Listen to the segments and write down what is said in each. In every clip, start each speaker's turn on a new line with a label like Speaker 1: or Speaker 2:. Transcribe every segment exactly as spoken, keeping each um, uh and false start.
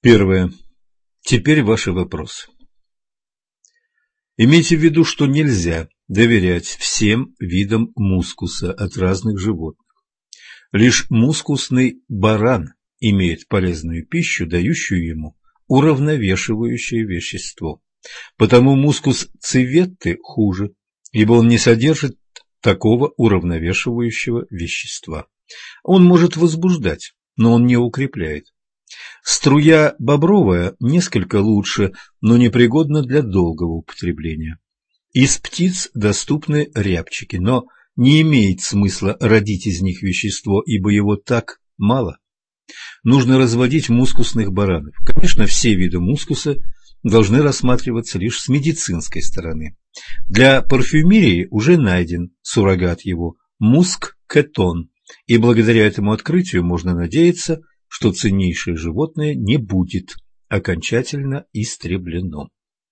Speaker 1: Первое. Теперь ваши вопросы. Имейте в виду, что нельзя доверять всем видам мускуса от разных животных. Лишь мускусный баран имеет полезную пищу, дающую ему уравновешивающее вещество. Потому мускус цеветты хуже, ибо он не содержит такого уравновешивающего вещества. Он может возбуждать, но он не укрепляет. Струя бобровая несколько лучше, но непригодна для долгого употребления. Из птиц доступны рябчики, но не имеет смысла родить из них вещество, ибо его так мало. Нужно разводить мускусных баранов. Конечно, все виды мускуса должны рассматриваться лишь с медицинской стороны. Для парфюмерии уже найден суррогат его – муск-кетон, и благодаря этому открытию можно надеяться, что ценнейшее животное не будет окончательно истреблено.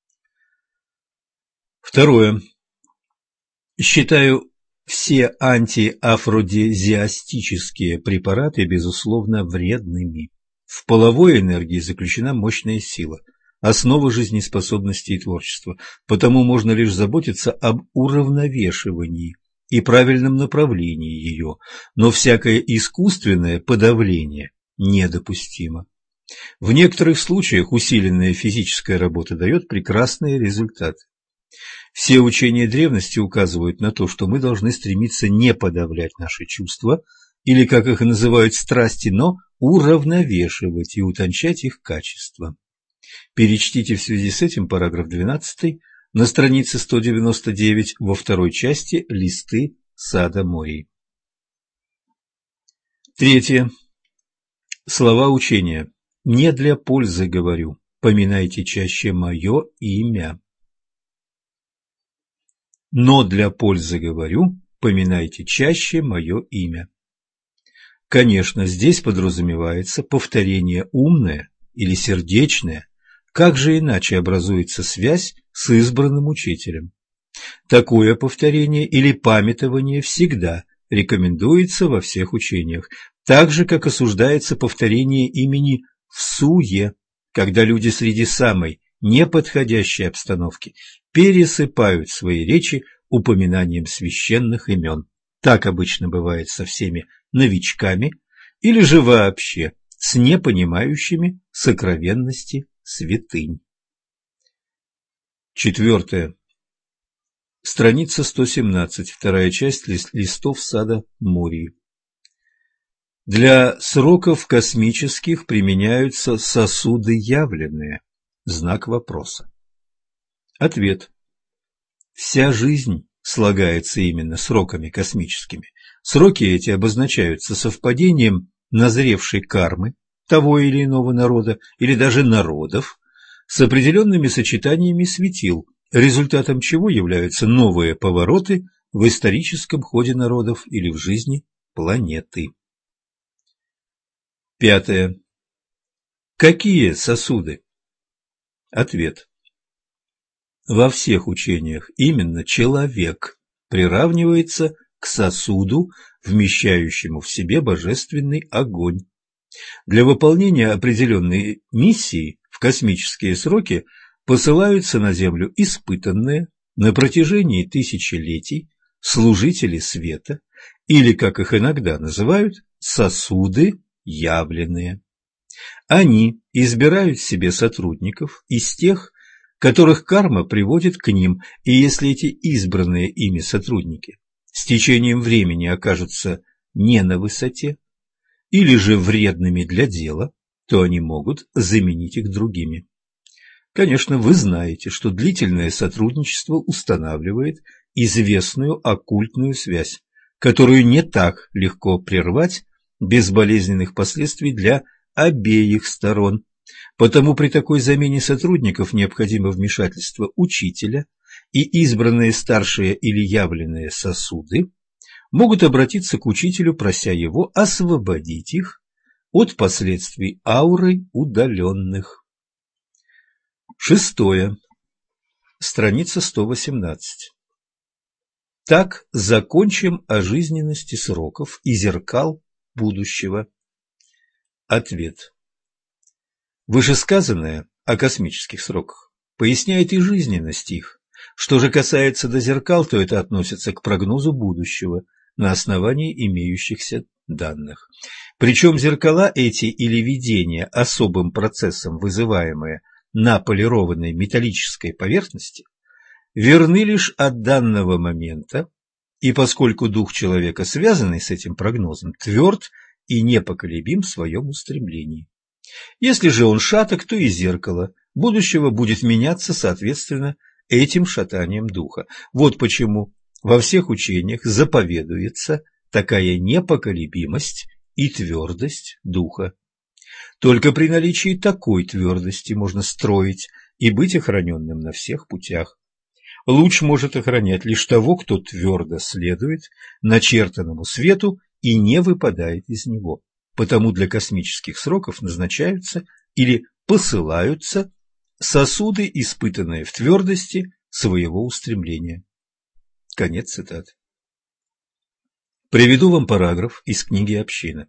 Speaker 1: Второе. Считаю все антиафродизиастические препараты, безусловно, вредными. В половой энергии заключена мощная сила, основа жизнеспособности и творчества, потому можно лишь заботиться об уравновешивании и правильном направлении ее, но всякое искусственное подавление недопустимо. В некоторых случаях усиленная физическая работа дает прекрасные результаты. Все учения древности указывают на то, что мы должны стремиться не подавлять наши чувства, или, как их называют, страсти, но уравновешивать и утончать их качество. Перечтите в связи с этим параграф двенадцатый на странице сто девяносто девять во второй части «Листы сада Мории». Третье. Слова учения. Не для пользы говорю, поминайте чаще мое имя. Но для пользы говорю, поминайте чаще мое имя. Конечно, здесь подразумевается повторение умное или сердечное, как же иначе образуется связь с избранным учителем. Такое повторение или памятование всегда рекомендуется во всех учениях, так же, как осуждается повторение имени всуе, когда люди среди самой неподходящей обстановки пересыпают свои речи упоминанием священных имен. Так обычно бывает со всеми новичками или же вообще с непонимающими сокровенности святынь. Четвертое. Страница сто семнадцать, вторая часть листов сада Мории. Для сроков космических применяются сосуды явленные. Знак вопроса. Ответ. Вся жизнь слагается именно сроками космическими. Сроки эти обозначаются совпадением назревшей кармы того или иного народа или даже народов с определенными сочетаниями светил, результатом чего являются новые повороты в историческом ходе народов или в жизни планеты. Пятое. Какие сосуды? Ответ. Во всех учениях именно человек приравнивается к сосуду, вмещающему в себе божественный огонь. Для выполнения определенной миссии в космические сроки посылаются на Землю испытанные на протяжении тысячелетий служители света, или, как их иногда называют, сосуды явленные. Они избирают себе сотрудников из тех, которых карма приводит к ним, и если эти избранные ими сотрудники с течением времени окажутся не на высоте или же вредными для дела, то они могут заменить их другими. Конечно, вы знаете, что длительное сотрудничество устанавливает известную оккультную связь, которую не так легко прервать без болезненных последствий для обеих сторон. Потому при такой замене сотрудников необходимо вмешательство учителя, и избранные старшие или явленные сосуды могут обратиться к учителю, прося его освободить их от последствий ауры удаленных. Шестое. Страница сто восемнадцать. Так закончим о жизненности сроков и зеркал будущего. Ответ. Вышесказанное о космических сроках поясняет и жизненность их. Что же касается до зеркал, то это относится к прогнозу будущего на основании имеющихся данных. Причем зеркала эти или видения особым процессом, вызываемые на полированной металлической поверхности, верны лишь от данного момента, и поскольку дух человека, связанный с этим прогнозом, тверд и непоколебим в своем устремлении. Если же он шаток, то и зеркало будущего будет меняться соответственно этим шатанием духа. Вот почему во всех учениях заповедуется такая непоколебимость и твердость духа. Только при наличии такой твердости можно строить и быть охраненным на всех путях. Луч может охранять лишь того, кто твердо следует начертанному свету и не выпадает из него. Потому для космических сроков назначаются или посылаются сосуды, испытанные в твердости своего устремления. Конец цитаты. Приведу вам параграф из книги «Община».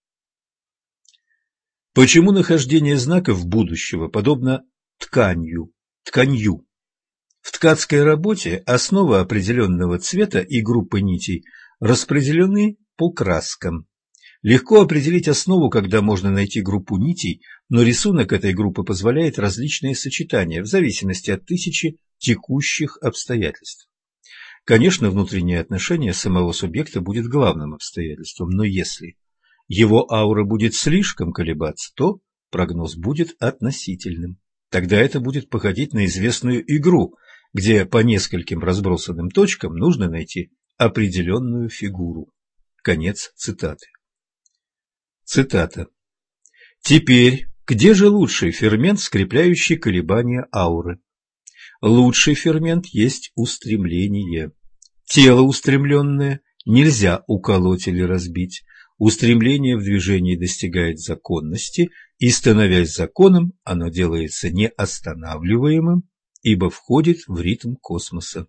Speaker 1: Почему нахождение знаков будущего подобно тканью, тканью? В ткацкой работе основа определенного цвета и группы нитей распределены по краскам. Легко определить основу, когда можно найти группу нитей, но рисунок этой группы позволяет различные сочетания в зависимости от тысячи текущих обстоятельств. Конечно, внутреннее отношение самого субъекта будет главным обстоятельством, но если его аура будет слишком колебаться, то прогноз будет относительным. Тогда это будет походить на известную игру, где по нескольким разбросанным точкам нужно найти определенную фигуру. Конец цитаты. Цитата. Теперь, где же лучший фермент, скрепляющий колебания ауры? Лучший фермент есть устремление. Тело устремленное нельзя уколоть или разбить. Устремление в движении достигает законности, и, становясь законом, оно делается неостанавливаемым, ибо входит в ритм космоса.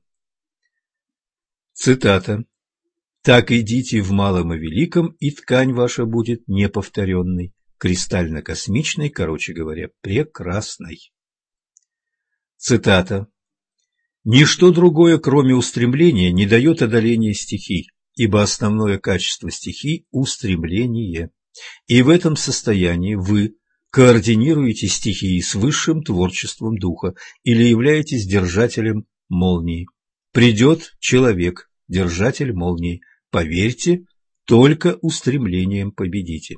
Speaker 1: Цитата. «Так идите в малом и великом, и ткань ваша будет неповторенной, кристально-космичной, короче говоря, прекрасной». Цитата. «Ничто другое, кроме устремления, не дает одоления стихий, ибо основное качество стихий – устремление. И в этом состоянии вы координируете стихии с высшим творчеством духа или являетесь держателем молнии. Придет человек, держатель молнии. Поверьте, только устремлением победите».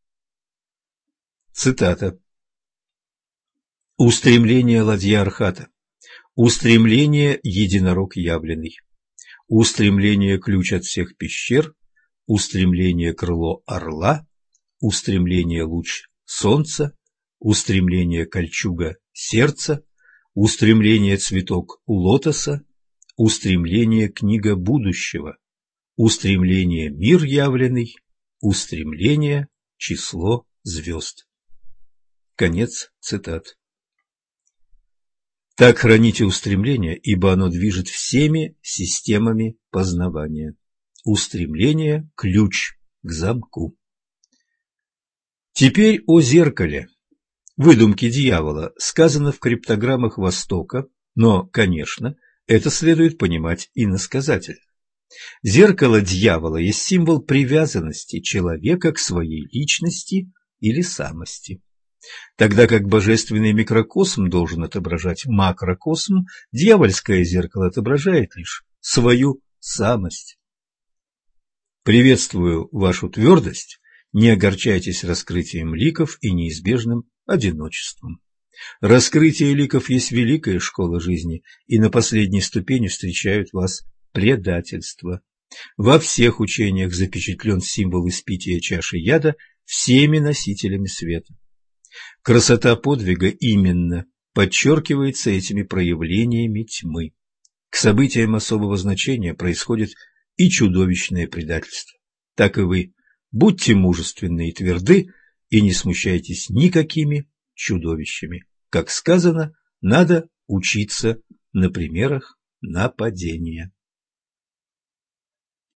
Speaker 1: Цитата. «Устремление ладья Архата, устремление единорог явленный, устремление ключ от всех пещер, устремление крыло орла, устремление луч солнца, устремление кольчуга сердца, устремление цветок лотоса, устремление книга будущего, устремление мир явленный, устремление число звезд». Конец цитат. Так храните устремление, ибо оно движет всеми системами познавания. Устремление – ключ к замку. Теперь о зеркале. Выдумки дьявола сказано в криптограммах Востока, но, конечно, это следует понимать иносказательно. Зеркало дьявола есть символ привязанности человека к своей личности или самости. Тогда как божественный микрокосм должен отображать макрокосм, дьявольское зеркало отображает лишь свою самость. Приветствую вашу твердость, не огорчайтесь раскрытием ликов и неизбежным одиночеством. Раскрытие ликов есть великая школа жизни, и на последней ступени встречают вас предательство. Во всех учениях запечатлен символ испития чаши яда всеми носителями света. Красота подвига именно подчеркивается этими проявлениями тьмы. К событиям особого значения происходит и чудовищное предательство. Так и вы, будьте мужественны и тверды, и не смущайтесь никакими чудовищами. Как сказано, надо учиться на примерах нападения.